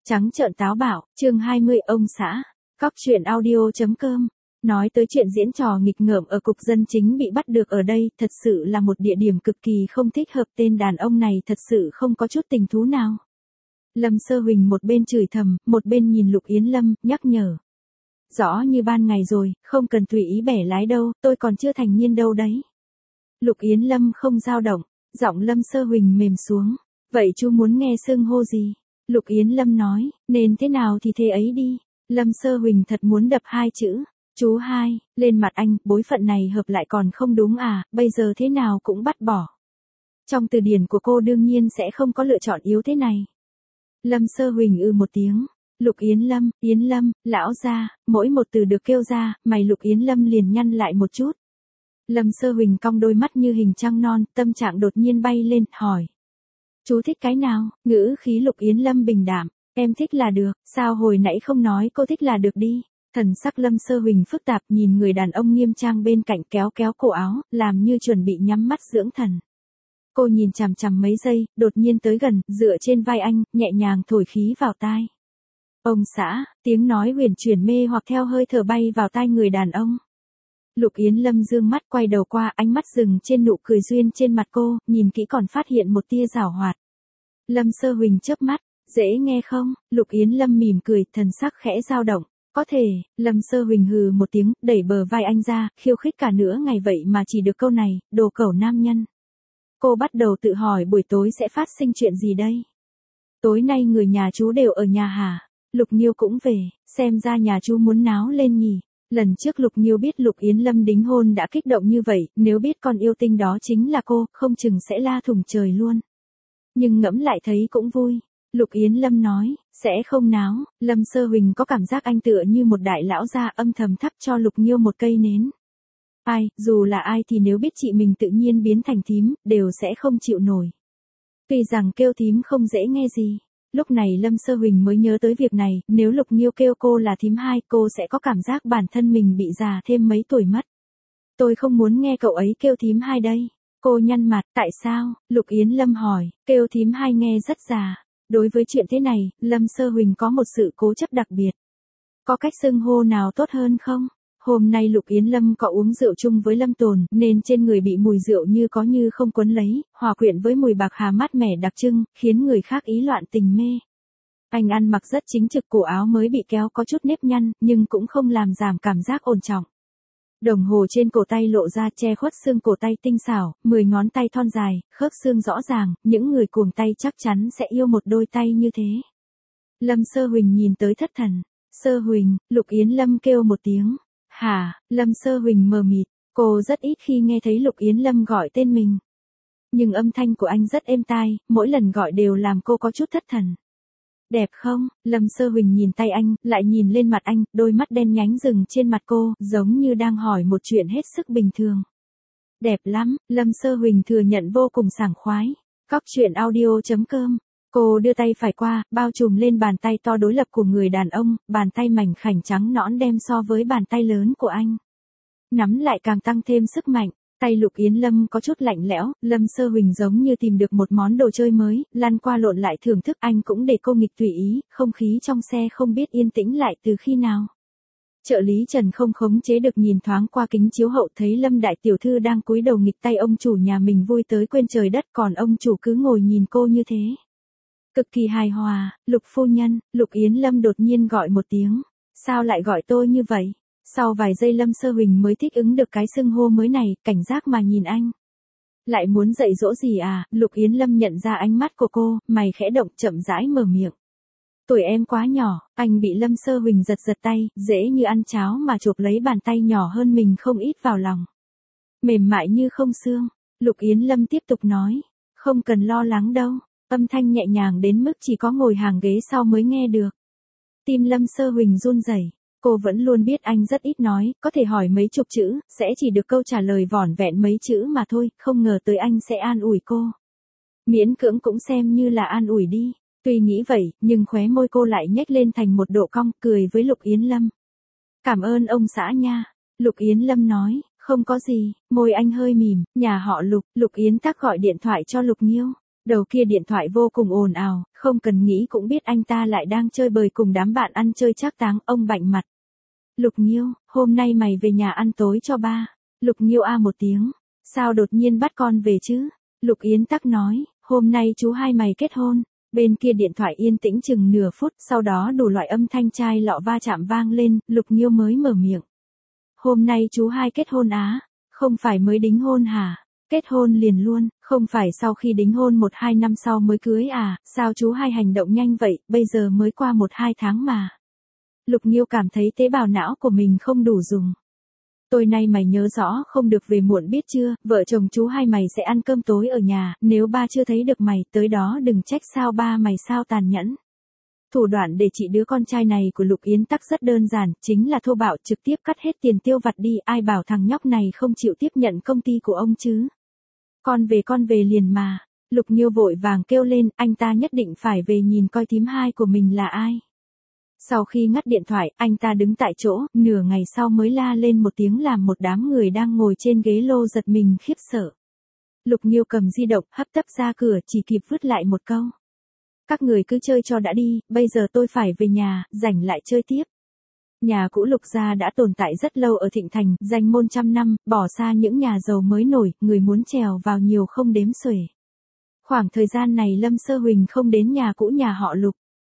Trắng trợn táo bạo, chương 20 ông xã. Cóc truyện audio.com. Nói tới chuyện diễn trò nghịch ngợm ở cục dân chính bị bắt được ở đây, thật sự là một địa điểm cực kỳ không thích hợp, tên đàn ông này thật sự không có chút tình thú nào. Lâm Sơ Huỳnh một bên chửi thầm, một bên nhìn Lục Yến Lâm, nhắc nhở. Rõ như ban ngày rồi, không cần tùy ý bẻ lái đâu, tôi còn chưa thành niên đâu đấy. Lục Yến Lâm không dao động, giọng Lâm Sơ Huỳnh mềm xuống. Vậy chú muốn nghe xưng hô gì? Lục Yến Lâm nói, nên thế nào thì thế ấy đi. Lâm Sơ Huỳnh thật muốn đập hai chữ. Chú hai, lên mặt anh, bối phận này hợp lại còn không đúng à, bây giờ thế nào cũng bắt bỏ. Trong từ điển của cô đương nhiên sẽ không có lựa chọn yếu thế này. Lâm Sơ Huỳnh một tiếng. Lục Yến Lâm, lão gia, mỗi một từ được kêu ra, mày Lục Yến Lâm liền nhăn lại một chút. Lâm Sơ Huỳnh cong đôi mắt như hình trăng non, tâm trạng đột nhiên bay lên, hỏi. Chú thích cái nào? Ngữ khí Lục Yến Lâm bình đạm, em thích là được, sao hồi nãy không nói cô thích là được đi. Thần sắc Lâm Sơ Huỳnh phức tạp, nhìn người đàn ông nghiêm trang bên cạnh, kéo kéo cổ áo, làm như chuẩn bị nhắm mắt dưỡng thần. Cô nhìn chằm chằm mấy giây, đột nhiên tới gần, dựa trên vai anh, nhẹ nhàng thổi khí vào tai. Ông xã, tiếng nói huyền chuyển mê hoặc theo hơi thở bay vào tai người đàn ông. Lục Yến Lâm dương mắt quay đầu qua, ánh mắt dừng trên nụ cười duyên trên mặt cô, nhìn kỹ còn phát hiện một tia giảo hoạt. Lâm Sơ Huỳnh chớp mắt, dễ nghe không? Lục Yến Lâm mỉm cười, thần sắc khẽ dao động. Có thể. Lâm Sơ Huỳnh hừ một tiếng, đẩy bờ vai anh ra, khiêu khích cả nửa ngày vậy mà chỉ được câu này, đồ cẩu nam nhân. Cô bắt đầu tự hỏi buổi tối sẽ phát sinh chuyện gì đây? Tối nay người nhà chú đều ở nhà hả? Lục Nhiêu cũng về, xem ra nhà chú muốn náo lên nhỉ. Lần trước Lục Nhiêu biết Lục Yến Lâm đính hôn đã kích động như vậy, nếu biết con yêu tinh đó chính là cô, không chừng sẽ la thủng trời luôn. Nhưng ngẫm lại thấy cũng vui. Lục Yến Lâm nói, sẽ không náo. Lâm Sơ Huỳnh có cảm giác anh tựa như một đại lão gia, âm thầm thắp cho Lục Nhiêu một cây nến. Ai, dù là ai thì nếu biết chị mình tự nhiên biến thành thím, đều sẽ không chịu nổi. Tuy rằng kêu thím không dễ nghe gì. Lúc này Lâm Sơ Huỳnh mới nhớ tới việc này, nếu Lục Nhiêu kêu cô là thím hai, cô sẽ có cảm giác bản thân mình bị già thêm mấy tuổi mất. Tôi không muốn nghe cậu ấy kêu thím hai đây. Cô nhăn mặt, tại sao? Lục Yến Lâm hỏi, kêu thím hai nghe rất già. Đối với chuyện thế này, Lâm Sơ Huỳnh có một sự cố chấp đặc biệt. Có cách xưng hô nào tốt hơn không? Hôm nay Lục Yến Lâm có uống rượu chung với Lâm Tồn, nên trên người bị mùi rượu như có như không quấn lấy, hòa quyện với mùi bạc hà mát mẻ đặc trưng, khiến người khác ý loạn tình mê. Anh ăn mặc rất chính trực, cổ áo mới bị kéo có chút nếp nhăn, nhưng cũng không làm giảm cảm giác ổn trọng. Đồng hồ trên cổ tay lộ ra che khuất xương cổ tay tinh xảo, 10 ngón tay thon dài, khớp xương rõ ràng, những người cuồng tay chắc chắn sẽ yêu một đôi tay như thế. Lâm Sơ Huỳnh nhìn tới thất thần. Sơ Huỳnh, Lục Yến Lâm kêu một tiếng. Hả? Lâm Sơ Huỳnh mờ mịt, cô rất ít khi nghe thấy Lục Yến Lâm gọi tên mình. Nhưng âm thanh của anh rất êm tai, mỗi lần gọi đều làm cô có chút thất thần. Đẹp không? Lâm Sơ Huỳnh nhìn tay anh, lại nhìn lên mặt anh, đôi mắt đen nhánh dừng trên mặt cô, giống như đang hỏi một chuyện hết sức bình thường. Đẹp lắm, Lâm Sơ Huỳnh thừa nhận vô cùng sảng khoái. Cóc truyện audio.com. Cô đưa tay phải qua, bao trùm lên bàn tay to đối lập của người đàn ông, bàn tay mảnh khảnh trắng nõn đem so với bàn tay lớn của anh. Nắm lại càng tăng thêm sức mạnh, tay Lục Yến Lâm có chút lạnh lẽo, Lâm Sơ Huỳnh giống như tìm được một món đồ chơi mới, lăn qua lộn lại thưởng thức, anh cũng để cô nghịch tùy ý, không khí trong xe không biết yên tĩnh lại từ khi nào. Trợ lý Trần không khống chế được nhìn thoáng qua kính chiếu hậu, thấy Lâm đại tiểu thư đang cúi đầu nghịch tay ông chủ nhà mình vui tới quên trời đất, còn ông chủ cứ ngồi nhìn cô như thế. Cực kỳ hài hòa. Lục phu nhân. Lục Yến Lâm đột nhiên gọi một tiếng. Sao lại gọi tôi như vậy? Sau vài giây Lâm Sơ Huỳnh mới thích ứng được cái xưng hô mới này, cảnh giác mà nhìn anh. Lại muốn dạy dỗ gì à? Lục Yến Lâm nhận ra ánh mắt của cô, mày khẽ động, chậm rãi mở miệng. Tuổi em quá nhỏ. Anh bị Lâm Sơ Huỳnh giật giật tay, dễ như ăn cháo mà chộp lấy bàn tay nhỏ hơn mình không ít vào lòng. Mềm mại như không xương. Lục Yến Lâm tiếp tục nói. Không cần lo lắng đâu. Âm thanh nhẹ nhàng đến mức chỉ có ngồi hàng ghế sau mới nghe được. Tim Lâm Sơ Huỳnh run rẩy. Cô vẫn luôn biết anh rất ít nói, có thể hỏi mấy chục chữ, sẽ chỉ được câu trả lời vỏn vẹn mấy chữ mà thôi, không ngờ tới anh sẽ an ủi cô. Miễn cưỡng cũng xem như là an ủi đi. Tuy nghĩ vậy, nhưng khóe môi cô lại nhếch lên thành một độ cong, cười với Lục Yến Lâm. Cảm ơn ông xã nha. Lục Yến Lâm nói, không có gì, môi anh hơi mỉm, nhà họ Lục. Lục Yến Tắc gọi điện thoại cho Lục Nhiêu. Đầu kia điện thoại vô cùng ồn ào, không cần nghĩ cũng biết anh ta lại đang chơi bời cùng đám bạn ăn chơi trác táng. Ông bạnh mặt. Lục Nghiêu, hôm nay mày về nhà ăn tối cho ba. Lục Nghiêu a một tiếng. Sao đột nhiên bắt con về chứ? Lục Yến Tắc nói, hôm nay chú hai mày kết hôn. Bên kia điện thoại yên tĩnh chừng nửa phút, sau đó đủ loại âm thanh chai lọ va chạm vang lên, Lục Nghiêu mới mở miệng. Hôm nay chú hai kết hôn á? Không phải mới đính hôn hả? Kết hôn liền luôn, không phải sau khi đính hôn 1-2 năm sau mới cưới à? Sao chú hai hành động nhanh vậy, bây giờ mới qua 1-2 tháng mà. Lục Nghiêu cảm thấy tế bào não của mình không đủ dùng. Tối nay mày nhớ rõ không được về muộn biết chưa, vợ chồng chú hai mày sẽ ăn cơm tối ở nhà, nếu ba chưa thấy được mày, tới đó đừng trách sao ba mày sao tàn nhẫn. Thủ đoạn để trị đứa con trai này của Lục Yến Tắc rất đơn giản, chính là thô bạo trực tiếp cắt hết tiền tiêu vặt đi, ai bảo thằng nhóc này không chịu tiếp nhận công ty của ông chứ. Con về liền mà. Lục Nghiêu vội vàng kêu lên, anh ta nhất định phải về nhìn coi thím hai của mình là ai. Sau khi ngắt điện thoại, anh ta đứng tại chỗ, nửa ngày sau mới la lên một tiếng làm một đám người đang ngồi trên ghế lô giật mình khiếp sợ. Lục Nghiêu cầm di động, hấp tấp ra cửa, chỉ kịp vứt lại một câu. Các người cứ chơi cho đã đi, bây giờ tôi phải về nhà, rảnh lại chơi tiếp. Nhà cũ Lục gia đã tồn tại rất lâu ở Thịnh Thành, danh môn trăm năm, bỏ xa những nhà giàu mới nổi, người muốn trèo vào nhiều không đếm xuể. Khoảng thời gian này Lâm Sơ Huỳnh không đến nhà cũ nhà họ Lục.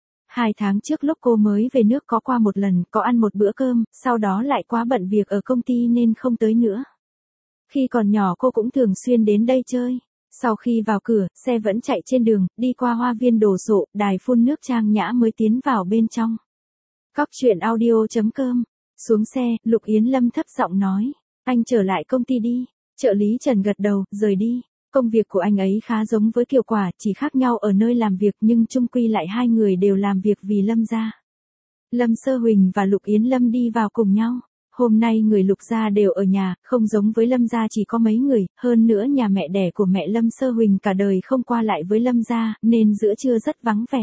2 tháng trước lúc cô mới về nước có qua một lần, có ăn một bữa cơm, sau đó lại quá bận việc ở công ty nên không tới nữa. Khi còn nhỏ cô cũng thường xuyên đến đây chơi. Sau khi vào cửa, xe vẫn chạy trên đường, đi qua hoa viên đồ sộ, đài phun nước trang nhã mới tiến vào bên trong. Cóc truyện audio.com. Xuống xe, Lục Yến Lâm thấp giọng nói. Anh trở lại công ty đi. Trợ lý Trần gật đầu, rời đi. Công việc của anh ấy khá giống với Kiều Quả, chỉ khác nhau ở nơi làm việc nhưng chung quy lại hai người đều làm việc vì Lâm gia. Lâm Sơ Huỳnh và Lục Yến Lâm đi vào cùng nhau. Hôm nay người Lục gia đều ở nhà, không giống với Lâm gia chỉ có mấy người, hơn nữa nhà mẹ đẻ của mẹ Lâm Sơ Huỳnh cả đời không qua lại với Lâm gia, nên giữa trưa rất vắng vẻ.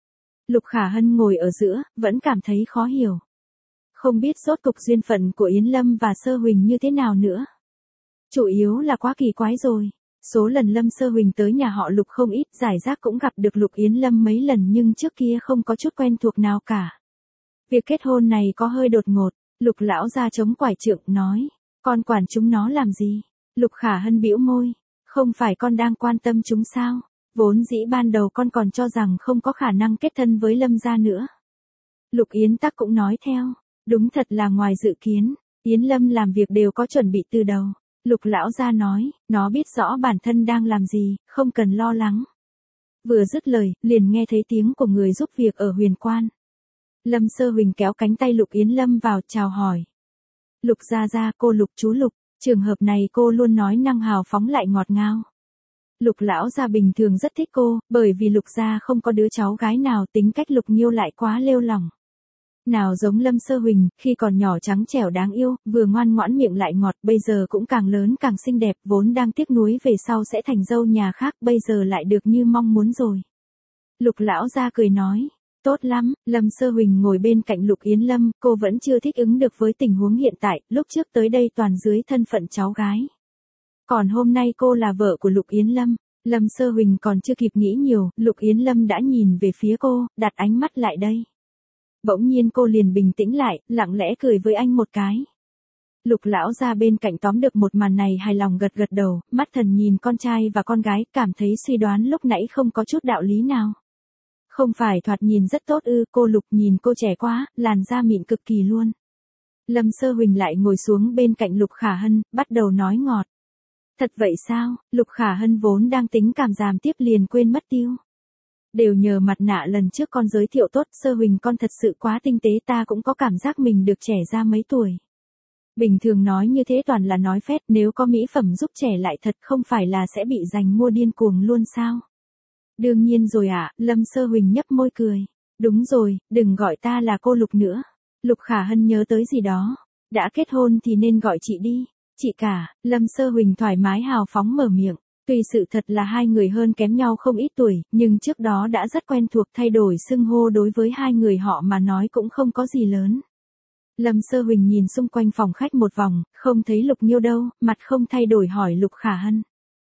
Lục Khả Hân ngồi ở giữa, vẫn cảm thấy khó hiểu. Không biết rốt cục duyên phận của Yến Lâm và Sơ Huỳnh như thế nào nữa. Chủ yếu là quá kỳ quái rồi. Số lần Lâm Sơ Huỳnh tới nhà họ Lục không ít, giải rác cũng gặp được Lục Yến Lâm mấy lần nhưng trước kia không có chút quen thuộc nào cả. Việc kết hôn này có hơi đột ngột, Lục lão gia chống quải trượng nói, con quản chúng nó làm gì? Lục Khả Hân bĩu môi, không phải con đang quan tâm chúng sao? Vốn dĩ ban đầu con còn cho rằng không có khả năng kết thân với Lâm gia nữa. Lục Yến Tắc cũng nói theo, đúng thật là ngoài dự kiến, Yến Lâm làm việc đều có chuẩn bị từ đầu. Lục lão gia nói, nó biết rõ bản thân đang làm gì, không cần lo lắng. Vừa dứt lời, liền nghe thấy tiếng của người giúp việc ở Huyền Quan. Lâm Sơ Huỳnh kéo cánh tay Lục Yến Lâm vào, chào hỏi. Lục gia gia, cô Lục chú Lục, trường hợp này cô luôn nói năng hào phóng lại ngọt ngào. Lục lão gia bình thường rất thích cô, bởi vì Lục gia không có đứa cháu gái nào, tính cách Lục Nghiêu lại quá lêu lỏng. Nào giống Lâm Sơ Huỳnh, khi còn nhỏ trắng trẻo đáng yêu, vừa ngoan ngoãn miệng lại ngọt, bây giờ cũng càng lớn càng xinh đẹp, vốn đang tiếc nuối về sau sẽ thành dâu nhà khác, bây giờ lại được như mong muốn rồi. Lục lão gia cười nói, tốt lắm. Lâm Sơ Huỳnh ngồi bên cạnh Lục Yến Lâm, cô vẫn chưa thích ứng được với tình huống hiện tại, lúc trước tới đây toàn dưới thân phận cháu gái. Còn hôm nay cô là vợ của Lục Yến Lâm. Lâm Sơ Huỳnh còn chưa kịp nghĩ nhiều, Lục Yến Lâm đã nhìn về phía cô, đặt ánh mắt lại đây. Bỗng nhiên cô liền bình tĩnh lại, lặng lẽ cười với anh một cái. Lục lão gia bên cạnh tóm được một màn này hài lòng gật gật đầu, mắt thần nhìn con trai và con gái, cảm thấy suy đoán lúc nãy không có chút đạo lý nào. Không phải thoạt nhìn rất tốt ư? Cô Lục nhìn cô trẻ quá, làn da mịn cực kỳ luôn. Lâm Sơ Huỳnh lại ngồi xuống bên cạnh Lục Khả Hân, bắt đầu nói ngọt. Thật vậy sao? Lục Khả Hân vốn đang tính cảm giảm tiếp liền quên mất tiêu. Đều nhờ mặt nạ lần trước con giới thiệu tốt, Sơ Huỳnh con thật sự quá tinh tế, ta cũng có cảm giác mình được trẻ ra mấy tuổi. Bình thường nói như thế toàn là nói phét, nếu có mỹ phẩm giúp trẻ lại thật không phải là sẽ bị giành mua điên cuồng luôn sao? Đương nhiên rồi ạ. Lâm Sơ Huỳnh nhấp môi cười. Đúng rồi, đừng gọi ta là cô Lục nữa. Lục Khả Hân nhớ tới gì đó. Đã kết hôn thì nên gọi chị đi. Chị cả. Lâm Sơ Huỳnh thoải mái hào phóng mở miệng. Tuy sự thật là hai người hơn kém nhau không ít tuổi, nhưng trước đó đã rất quen thuộc, thay đổi xưng hô đối với hai người họ mà nói cũng không có gì lớn. Lâm Sơ Huỳnh nhìn xung quanh phòng khách một vòng, không thấy Lục Nghiêu đâu, mặt không thay đổi hỏi Lục Khả Hân.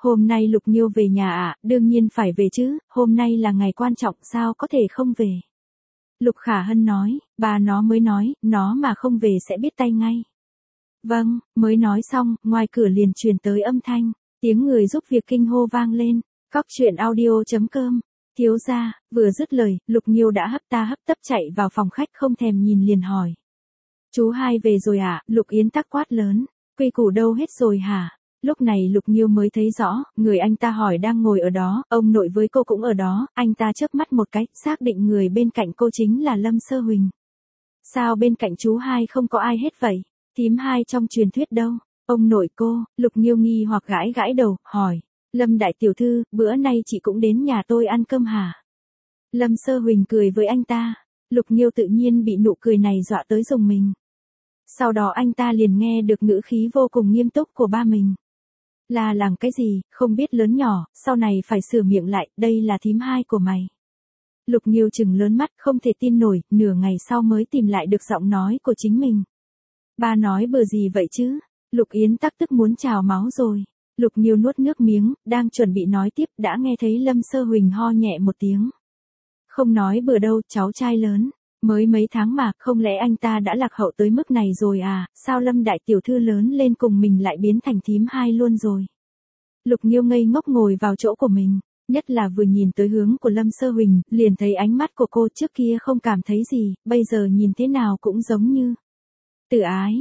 Hôm nay Lục Nghiêu về nhà à, đương nhiên phải về chứ, hôm nay là ngày quan trọng sao có thể không về. Lục Khả Hân nói, bà nó mới nói, nó mà không về sẽ biết tay ngay. Vâng, mới nói xong, ngoài cửa liền truyền tới âm thanh, tiếng người giúp việc kinh hô vang lên, cóc truyện audio.com. Thiếu gia, vừa dứt lời, Lục Nghiêu đã hấp ta hấp tấp chạy vào phòng khách không thèm nhìn liền hỏi. Chú hai về rồi à, Lục Yến Tắc quát lớn, quy củ đâu hết rồi hả? Lúc này Lục Nghiêu mới thấy rõ, người anh ta hỏi đang ngồi ở đó, ông nội với cô cũng ở đó, anh ta chớp mắt một cái, xác định người bên cạnh cô chính là Lâm Sơ Huỳnh. Sao bên cạnh chú hai không có ai hết vậy? Thím hai trong truyền thuyết đâu? Ông nội cô, Lục Nghiêu nghi hoặc gãi gãi đầu, hỏi. Lâm đại tiểu thư, bữa nay chị cũng đến nhà tôi ăn cơm hả? Lâm Sơ Huỳnh cười với anh ta. Lục Nghiêu tự nhiên bị nụ cười này dọa tới rùng mình. Sau đó anh ta liền nghe được ngữ khí vô cùng nghiêm túc của ba mình. Là làm cái gì, không biết lớn nhỏ, sau này phải sửa miệng lại, đây là thím hai của mày. Lục Nghiêu trừng lớn mắt không thể tin nổi, nửa ngày sau mới tìm lại được giọng nói của chính mình. Ba nói bừa gì vậy chứ? Lục Yến Tắc tức muốn trào máu rồi. Lục Nghiêu nuốt nước miếng, đang chuẩn bị nói tiếp đã nghe thấy Lâm Sơ Huỳnh ho nhẹ một tiếng. Không nói bừa đâu, cháu trai lớn. Mới mấy tháng mà, không lẽ anh ta đã lạc hậu tới mức này rồi à, sao Lâm đại tiểu thư lớn lên cùng mình lại biến thành thím hai luôn rồi. Lục Nghiêu ngây ngốc ngồi vào chỗ của mình, nhất là vừa nhìn tới hướng của Lâm Sơ Huỳnh, liền thấy ánh mắt của cô trước kia không cảm thấy gì, bây giờ nhìn thế nào cũng giống như. Từ ái,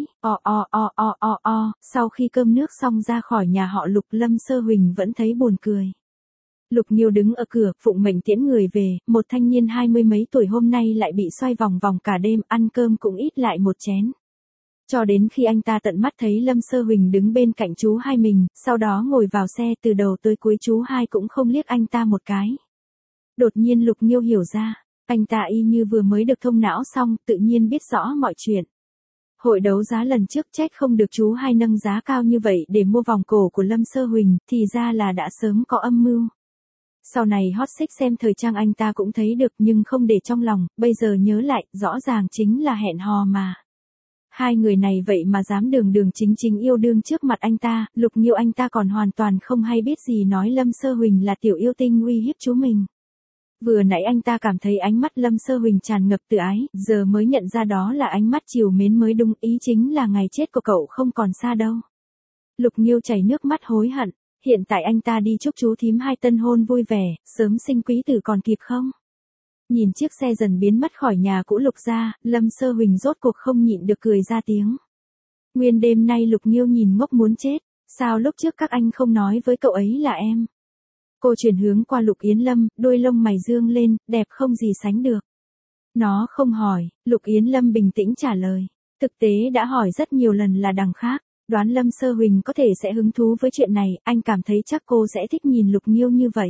sau khi cơm nước xong ra khỏi nhà họ Lục, Lâm Sơ Huỳnh vẫn thấy buồn cười. Lục Nghiêu đứng ở cửa, phụng mệnh tiễn người về, một thanh niên 20 mấy tuổi hôm nay lại bị xoay vòng vòng cả đêm, ăn cơm cũng ít lại một chén. Cho đến khi anh ta tận mắt thấy Lâm Sơ Huỳnh đứng bên cạnh chú hai mình, sau đó ngồi vào xe từ đầu tới cuối chú hai cũng không liếc anh ta một cái. Đột nhiên Lục Nghiêu hiểu ra, anh ta y như vừa mới được thông não xong, tự nhiên biết rõ mọi chuyện. Hội đấu giá lần trước trách không được chú hai nâng giá cao như vậy để mua vòng cổ của Lâm Sơ Huỳnh, thì ra là đã sớm có âm mưu. Sau này hot search xem thời trang anh ta cũng thấy được nhưng không để trong lòng, bây giờ nhớ lại, rõ ràng chính là hẹn hò mà. Hai người này vậy mà dám đường đường chính chính yêu đương trước mặt anh ta, Lục Nghiêu anh ta còn hoàn toàn không hay biết gì nói Lâm Sơ Huỳnh là tiểu yêu tinh uy hiếp chú mình. Vừa nãy anh ta cảm thấy ánh mắt Lâm Sơ Huỳnh tràn ngập tự ái, giờ mới nhận ra đó là ánh mắt trìu mến mới đúng, ý chính là ngày chết của cậu không còn xa đâu. Lục Nghiêu chảy nước mắt hối hận, hiện tại anh ta đi chúc chú thím hai tân hôn vui vẻ, sớm sinh quý tử còn kịp không? Nhìn chiếc xe dần biến mất khỏi nhà cũ Lục gia, Lâm Sơ Huỳnh rốt cuộc không nhịn được cười ra tiếng. Nguyên đêm nay Lục Nghiêu nhìn ngốc muốn chết, sao lúc trước các anh không nói với cậu ấy là em? Cô chuyển hướng qua Lục Yến Lâm, đôi lông mày dương lên, đẹp không gì sánh được. Nó không hỏi, Lục Yến Lâm bình tĩnh trả lời. Thực tế đã hỏi rất nhiều lần là đằng khác, đoán Lâm Sơ Huỳnh có thể sẽ hứng thú với chuyện này, anh cảm thấy chắc cô sẽ thích nhìn Lục Nghiêu như vậy.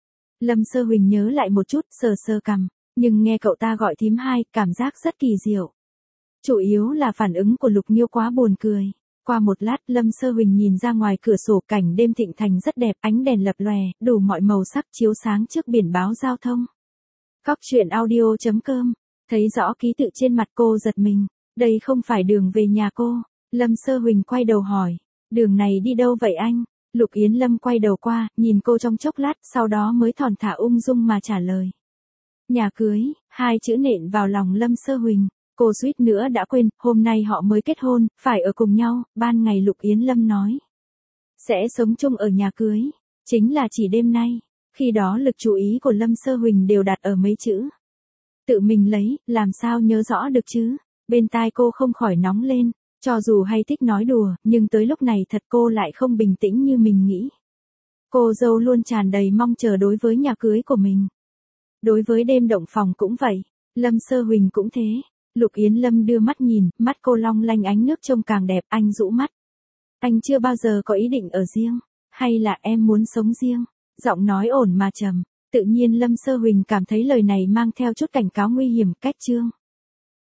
Lâm Sơ Huỳnh nhớ lại một chút, sờ sờ cằm, nhưng nghe cậu ta gọi thím hai, cảm giác rất kỳ diệu. Chủ yếu là phản ứng của Lục Nghiêu quá buồn cười. Qua một lát, Lâm Sơ Huỳnh nhìn ra ngoài cửa sổ, cảnh đêm thịnh thành rất đẹp, ánh đèn lập lòe, đủ mọi màu sắc chiếu sáng trước biển báo giao thông. Cóc truyện audio.com, thấy rõ ký tự trên mặt cô giật mình, đây không phải đường về nhà cô. Lâm Sơ Huỳnh quay đầu hỏi, đường này đi đâu vậy anh? Lục Yến Lâm quay đầu qua, nhìn cô trong chốc lát, sau đó mới thon thả ung dung mà trả lời. Nhà cưới, hai chữ nện vào lòng Lâm Sơ Huỳnh. Cô suýt nữa đã quên, hôm nay họ mới kết hôn, phải ở cùng nhau, ban ngày Lục Yến Lâm nói. Sẽ sống chung ở nhà cưới, chính là chỉ đêm nay, khi đó lực chú ý của Lâm Sơ Huỳnh đều đặt ở mấy chữ. Tự mình lấy, làm sao nhớ rõ được chứ, bên tai cô không khỏi nóng lên, cho dù hay thích nói đùa, nhưng tới lúc này thật cô lại không bình tĩnh như mình nghĩ. Cô dâu luôn tràn đầy mong chờ đối với nhà cưới của mình. Đối với đêm động phòng cũng vậy, Lâm Sơ Huỳnh cũng thế. Lục Yến Lâm đưa mắt nhìn, mắt cô long lanh ánh nước trông càng đẹp, anh rũ mắt. Anh chưa bao giờ có ý định ở riêng, hay là em muốn sống riêng? Giọng nói ổn mà trầm, tự nhiên Lâm Sơ Huỳnh cảm thấy lời này mang theo chút cảnh cáo nguy hiểm, cách chương.